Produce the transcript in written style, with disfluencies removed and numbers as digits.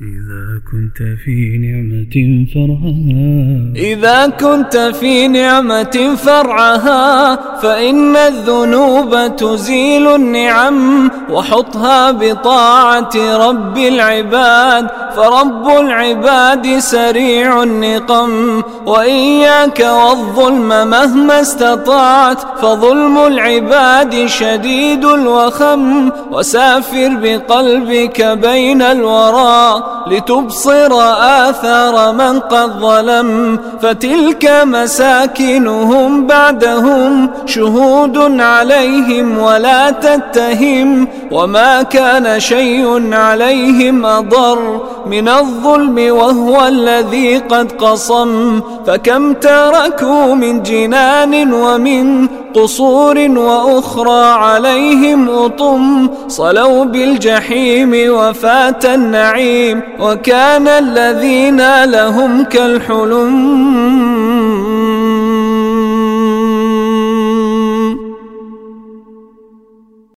إذا كنت في نعمة فرعها إذا كنت في نعمة فرعها فإن الذنوب تزيل النعم، وحطها بطاعة رب العباد، فرب العباد سريع النقم. وإياك والظلم مهما استطعت، فظلم العباد شديد الوخم. وسافر بقلبك بين الورى لتبصر آثار من قد ظلم، فتلك مساكنهم بعدهم شهود عليهم ولا تتهم. وما كان شيء عليهم أضر من الظلم وهو الذي قد قصم. فكم تركوا من جنان ومن قصور، وأخرى عليهم أطم. صلوا بالجحيم وفات النعيم، وكان الذين لهم كالحلم.